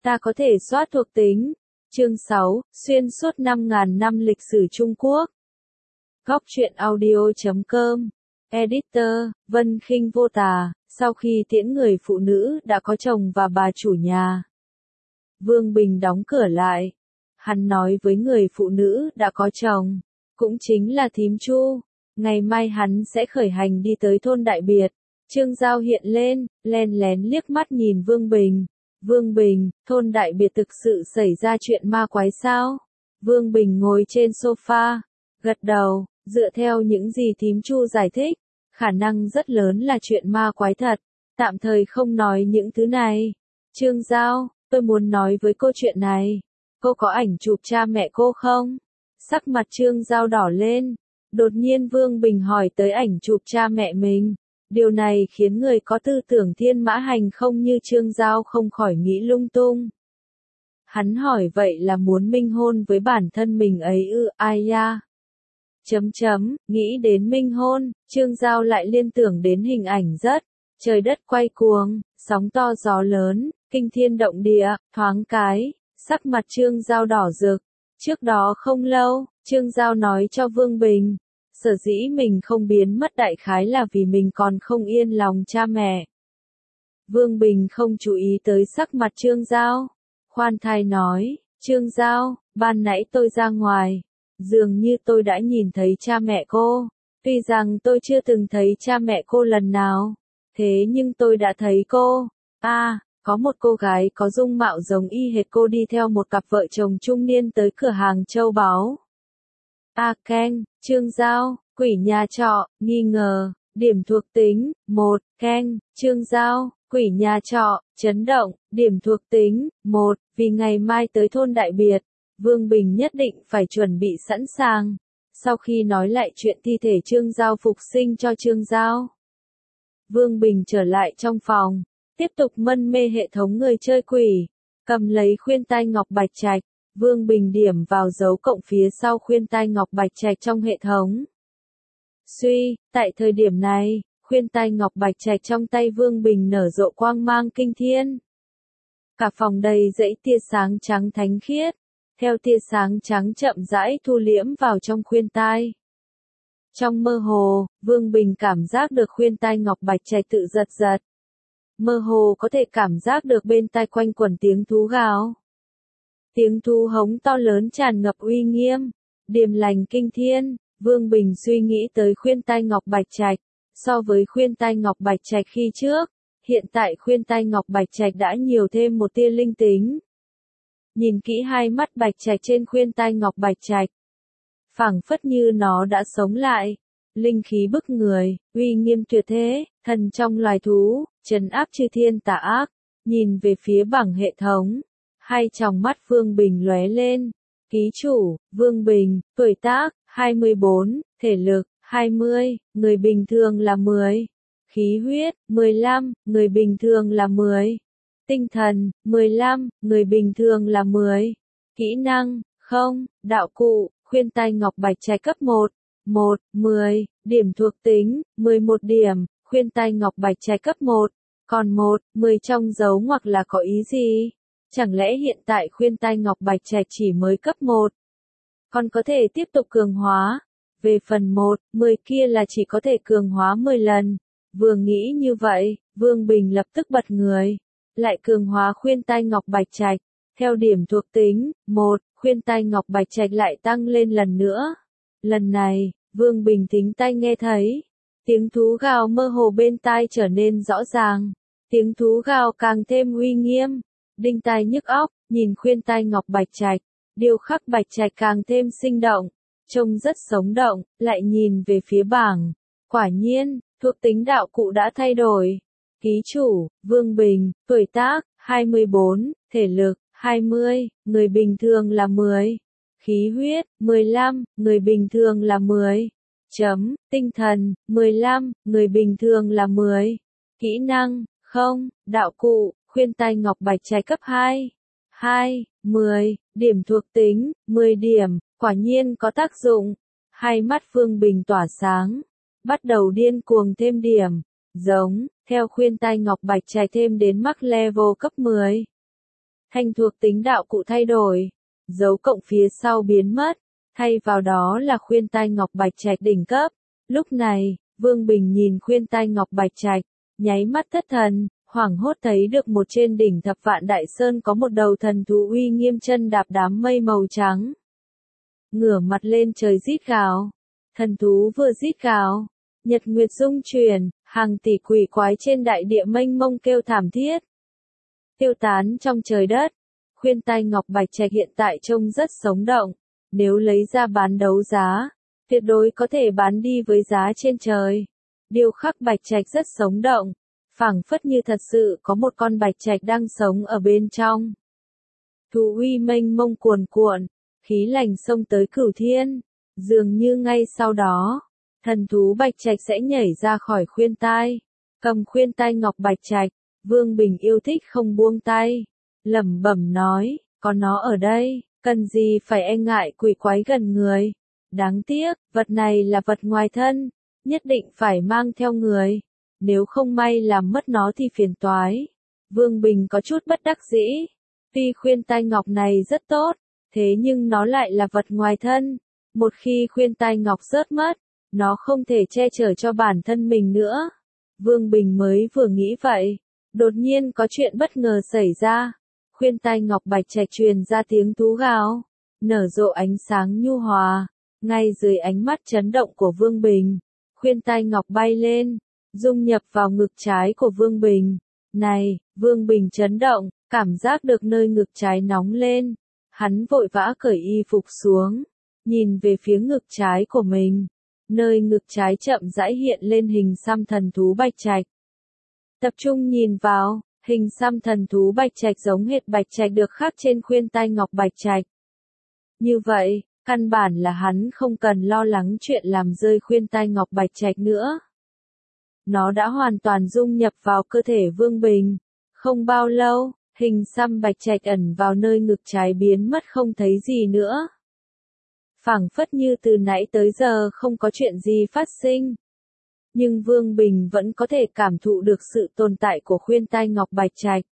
Ta có thể soát thuộc tính. Chương 6, xuyên suốt 5.000 năm lịch sử Trung Quốc. Góc truyện audio.com. Editor, Vân Khinh Vô Tà. Sau khi tiễn người phụ nữ đã có chồng và bà chủ nhà, Vương Bình đóng cửa lại. Hắn nói với người phụ nữ đã có chồng, cũng chính là thím Chu, ngày mai hắn sẽ khởi hành đi tới thôn Đại Biệt. Trương Giao hiện lên, len lén liếc mắt nhìn Vương Bình. Vương Bình, thôn Đại Biệt thực sự xảy ra chuyện ma quái sao? Vương Bình ngồi trên sofa, gật đầu, dựa theo những gì thím Chu giải thích, khả năng rất lớn là chuyện ma quái thật, tạm thời không nói những thứ này. Trương Giao, tôi muốn nói với cô chuyện này. Cô có ảnh chụp cha mẹ cô không? Sắc mặt Trương Giao đỏ lên. Đột nhiên Vương Bình hỏi tới ảnh chụp cha mẹ mình. Điều này khiến người có tư tưởng thiên mã hành không như Trương Giao không khỏi nghĩ lung tung. Hắn hỏi vậy là muốn minh hôn với bản thân mình ấy ư? Ai ya? Nghĩ đến minh hôn, Trương Giao lại liên tưởng đến hình ảnh trời đất quay cuồng, sóng to gió lớn, kinh thiên động địa, thoáng cái, sắc mặt Trương Giao đỏ rực. Trước đó không lâu, Trương Giao nói cho Vương Bình, sở dĩ mình không biến mất đại khái là vì mình còn không yên lòng cha mẹ. Vương Bình không chú ý tới sắc mặt Trương Giao, khoan thai nói, Trương Giao, ban nãy tôi ra ngoài, dường như tôi đã nhìn thấy cha mẹ cô, tuy rằng tôi chưa từng thấy cha mẹ cô lần nào, thế nhưng tôi đã thấy cô. Có một cô gái có dung mạo giống y hệt cô đi theo một cặp vợ chồng trung niên tới cửa hàng châu báu. Keng, Trương Giao, quỷ nhà trọ, nghi ngờ, điểm thuộc tính, 1, Keng, Trương Giao, quỷ nhà trọ, chấn động, điểm thuộc tính, 1, vì ngày mai tới thôn Đại Biệt, Vương Bình nhất định phải chuẩn bị sẵn sàng. Sau khi nói lại chuyện thi thể Trương Giao phục sinh cho Trương Giao, Vương Bình trở lại trong phòng, tiếp tục mân mê hệ thống người chơi quỷ, cầm lấy khuyên tai ngọc bạch trạch, Vương Bình điểm vào dấu cộng phía sau khuyên tai ngọc bạch trạch trong hệ thống. Tại thời điểm này, khuyên tai ngọc bạch trạch trong tay Vương Bình nở rộ quang mang kinh thiên. Cả phòng đầy dãy tia sáng trắng thánh khiết, theo tia sáng trắng chậm rãi thu liễm vào trong khuyên tai. Trong mơ hồ, Vương Bình cảm giác được khuyên tai ngọc bạch trạch tự giật giật. Mơ hồ có thể cảm giác được bên tai quanh quẩn tiếng thú gào. Tiếng thú hống to lớn tràn ngập uy nghiêm, điềm lành kinh thiên. Vương Bình suy nghĩ tới khuyên tai ngọc bạch trạch, so với khuyên tai ngọc bạch trạch khi trước, hiện tại khuyên tai ngọc bạch trạch đã nhiều thêm một tia linh tính. Nhìn kỹ hai mắt bạch trạch trên khuyên tai ngọc bạch trạch, phảng phất như nó đã sống lại, linh khí bức người, uy nghiêm tuyệt thế, thần trong loài thú, trấn áp chư thiên tà ác. Nhìn về phía bảng hệ thống, hai tròng mắt Vương Bình lóe lên. Ký chủ, Vương Bình, tuổi tác, 24, thể lực, 20, người bình thường là 10, khí huyết, 15, người bình thường là 10, tinh thần, 15, người bình thường là 10, kỹ năng, không, đạo cụ, khuyên tai ngọc bạch trạch cấp 1, 10, điểm thuộc tính, 11 điểm, khuyên tai ngọc bạch trạch cấp 1, còn 10 trong dấu ngoặc là có ý gì? Chẳng lẽ hiện tại khuyên tai ngọc bạch trạch chỉ mới cấp 1? Còn có thể tiếp tục cường hóa. Về phần 10 kia là chỉ có thể cường hóa 10 lần. Vừa nghĩ như vậy, Vương Bình lập tức bật người. Lại cường hóa khuyên tai ngọc bạch trạch. Theo điểm thuộc tính, 1, khuyên tai ngọc bạch trạch lại tăng lên lần nữa. Lần này, Vương Bình thính tai nghe thấy. Tiếng thú gào mơ hồ bên tai trở nên rõ ràng. Tiếng thú gào càng thêm uy nghiêm. Đinh tai nhức óc, nhìn khuyên tai ngọc bạch trạch, điêu khắc bạch trạch càng thêm sinh động, trông rất sống động, lại nhìn về phía bảng. Quả nhiên, thuộc tính đạo cụ đã thay đổi. Ký chủ, Vương Bình, tuổi tác, 24, thể lực, 20, người bình thường là 10, khí huyết, 15, người bình thường là 10, tinh thần, 15, người bình thường là 10, kỹ năng, không, đạo cụ, khuyên tai ngọc bạch trạch cấp 2, 10, điểm thuộc tính, 10 điểm, quả nhiên có tác dụng. Hai mắt Vương Bình tỏa sáng, bắt đầu điên cuồng thêm điểm, theo khuyên tai ngọc bạch trạch thêm đến max level cấp 10. Thành thuộc tính đạo cụ thay đổi, dấu cộng phía sau biến mất, thay vào đó là khuyên tai ngọc bạch trạch đỉnh cấp. Lúc này, Vương Bình nhìn khuyên tai ngọc bạch trạch, nháy mắt thất thần, hoảng hốt thấy được một trên đỉnh Thập Vạn Đại Sơn có một đầu thần thú uy nghiêm chân đạp đám mây màu trắng. Ngửa mặt lên trời rít gào. Thần thú vừa rít gào, nhật nguyệt rung chuyển, hàng tỷ quỷ quái trên đại địa mênh mông kêu thảm thiết, tiêu tán trong trời đất. Khuyên tai ngọc bạch trạch hiện tại trông rất sống động, nếu lấy ra bán đấu giá, tuyệt đối có thể bán đi với giá trên trời. Điêu khắc bạch trạch rất sống động, phảng phất như thật sự có một con bạch trạch đang sống ở bên trong. Thú uy mênh mông cuồn cuộn, khí lành xông tới cửu thiên, dường như ngay sau đó, thần thú bạch trạch sẽ nhảy ra khỏi khuyên tai, cầm khuyên tai ngọc bạch trạch. Vương Bình yêu thích không buông tay, lẩm bẩm nói, có nó ở đây, cần gì phải e ngại quỷ quái gần người. Đáng tiếc, vật này là vật ngoài thân, nhất định phải mang theo người, nếu không may làm mất nó thì phiền toái. Vương Bình có chút bất đắc dĩ, tuy khuyên tai ngọc này rất tốt, thế nhưng nó lại là vật ngoài thân, một khi khuyên tai ngọc rớt mất, nó không thể che chở cho bản thân mình nữa. Vương Bình mới vừa nghĩ vậy, đột nhiên có chuyện bất ngờ xảy ra. Khuyên tai ngọc bạch trạch truyền ra tiếng thú gào, nở rộ ánh sáng nhu hòa, ngay dưới ánh mắt chấn động của Vương Bình. Khuyên tai ngọc bay lên, dung nhập vào ngực trái của Vương Bình. Này, Vương Bình chấn động, cảm giác được nơi ngực trái nóng lên. Hắn vội vã cởi y phục xuống, nhìn về phía ngực trái của mình. Nơi ngực trái chậm rãi hiện lên hình xăm thần thú bạch trạch. Tập trung nhìn vào, hình xăm thần thú bạch trạch giống hệt bạch trạch được khắc trên khuyên tai ngọc bạch trạch. Như vậy, căn bản là hắn không cần lo lắng chuyện làm rơi khuyên tai ngọc bạch trạch nữa. Nó đã hoàn toàn dung nhập vào cơ thể Vương Bình. Không bao lâu, hình xăm bạch trạch ẩn vào nơi ngực trái biến mất không thấy gì nữa. Phảng phất như từ nãy tới giờ không có chuyện gì phát sinh. Nhưng Vương Bình vẫn có thể cảm thụ được sự tồn tại của khuyên tai ngọc bạch trạch.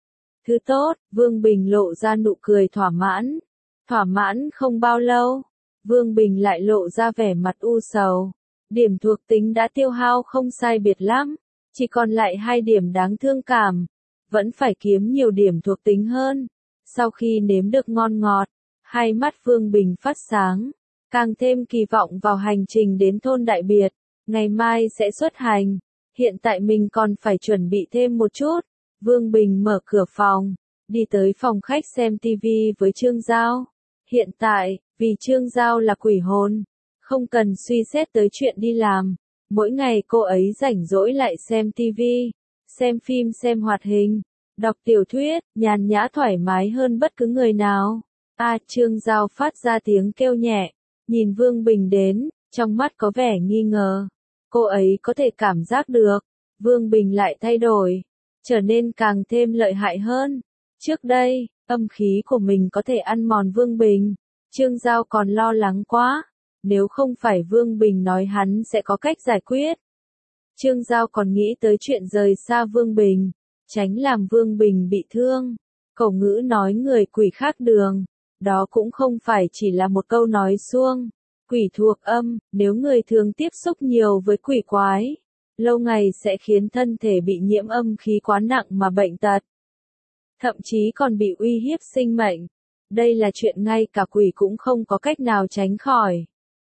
Thứ tốt, Vương Bình lộ ra nụ cười thỏa mãn. Thỏa mãn không bao lâu, Vương Bình lại lộ ra vẻ mặt u sầu. Điểm thuộc tính đã tiêu hao không sai biệt lắm, chỉ còn lại 2 điểm đáng thương cảm. Vẫn phải kiếm nhiều điểm thuộc tính hơn. Sau khi nếm được ngon ngọt, hai mắt Vương Bình phát sáng, càng thêm kỳ vọng vào hành trình đến thôn Đại Biệt. Ngày mai sẽ xuất hành, hiện tại mình còn phải chuẩn bị thêm một chút. Vương Bình mở cửa phòng, đi tới phòng khách xem TV với Trương Giao. Hiện tại, vì Trương Giao là quỷ hồn, không cần suy xét tới chuyện đi làm. Mỗi ngày cô ấy rảnh rỗi lại xem TV, xem phim xem hoạt hình, đọc tiểu thuyết, nhàn nhã thoải mái hơn bất cứ người nào. Trương Giao phát ra tiếng kêu nhẹ, nhìn Vương Bình đến, trong mắt có vẻ nghi ngờ. Cô ấy có thể cảm giác được, Vương Bình lại thay đổi, trở nên càng thêm lợi hại hơn. Trước đây, âm khí của mình có thể ăn mòn Vương Bình, Trương Giao còn lo lắng quá, nếu không phải Vương Bình nói hắn sẽ có cách giải quyết. Trương Giao còn nghĩ tới chuyện rời xa Vương Bình, tránh làm Vương Bình bị thương. Cổ ngữ nói người quỷ khác đường, đó cũng không phải chỉ là một câu nói suông. Quỷ thuộc âm, nếu người thường tiếp xúc nhiều với quỷ quái, lâu ngày sẽ khiến thân thể bị nhiễm âm khí quá nặng mà bệnh tật. Thậm chí còn bị uy hiếp sinh mệnh. Đây là chuyện ngay cả quỷ cũng không có cách nào tránh khỏi.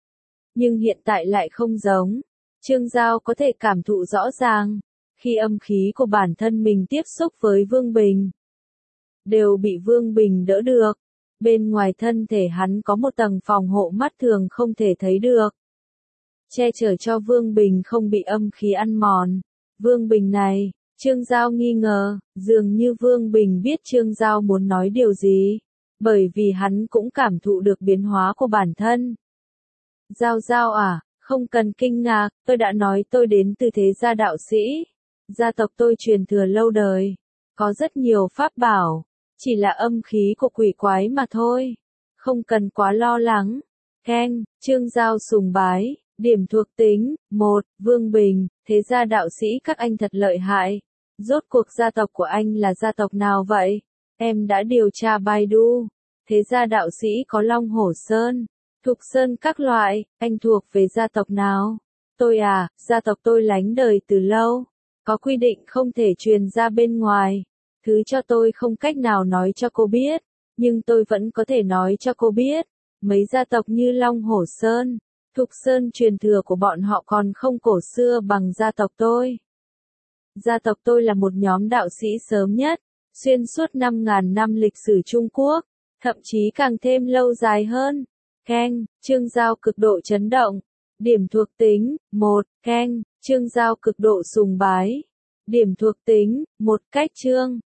Nhưng hiện tại lại không giống. Trương Giao có thể cảm thụ rõ ràng, khi âm khí của bản thân mình tiếp xúc với Vương Bình, đều bị Vương Bình đỡ được. Bên ngoài thân thể hắn có một tầng phòng hộ mắt thường không thể thấy được, che chở cho Vương Bình không bị âm khí ăn mòn. Vương Bình này, Trương Giao nghi ngờ, dường như Vương Bình biết Trương Giao muốn nói điều gì, bởi vì hắn cũng cảm thụ được biến hóa của bản thân. Giao Giao à, không cần kinh ngạc, tôi đã nói tôi đến từ thế gia đạo sĩ. Gia tộc tôi truyền thừa lâu đời, có rất nhiều pháp bảo. Chỉ là âm khí của quỷ quái mà thôi. Không cần quá lo lắng. Keng, Trương Giao sùng bái. Điểm thuộc tính, 1, Vương Bình, thế gia đạo sĩ các anh thật lợi hại. Rốt cuộc gia tộc của anh là gia tộc nào vậy? Em đã điều tra Baidu. Thế gia đạo sĩ có Long Hổ Sơn, Thục Sơn các loại, anh thuộc về gia tộc nào? Tôi à, gia tộc tôi lánh đời từ lâu. Có quy định không thể truyền ra bên ngoài. Thứ cho tôi không cách nào nói cho cô biết. Nhưng tôi vẫn có thể nói cho cô biết. Mấy gia tộc như Long Hổ Sơn, Thục Sơn truyền thừa của bọn họ còn không cổ xưa bằng gia tộc tôi. Gia tộc tôi là một nhóm đạo sĩ sớm nhất, xuyên suốt 5.000 năm lịch sử Trung Quốc, thậm chí càng thêm lâu dài hơn. Keng, chương giao cực độ chấn động. Điểm thuộc tính, 1, Keng, chương giao cực độ sùng bái. Điểm thuộc tính, 1 cách chương.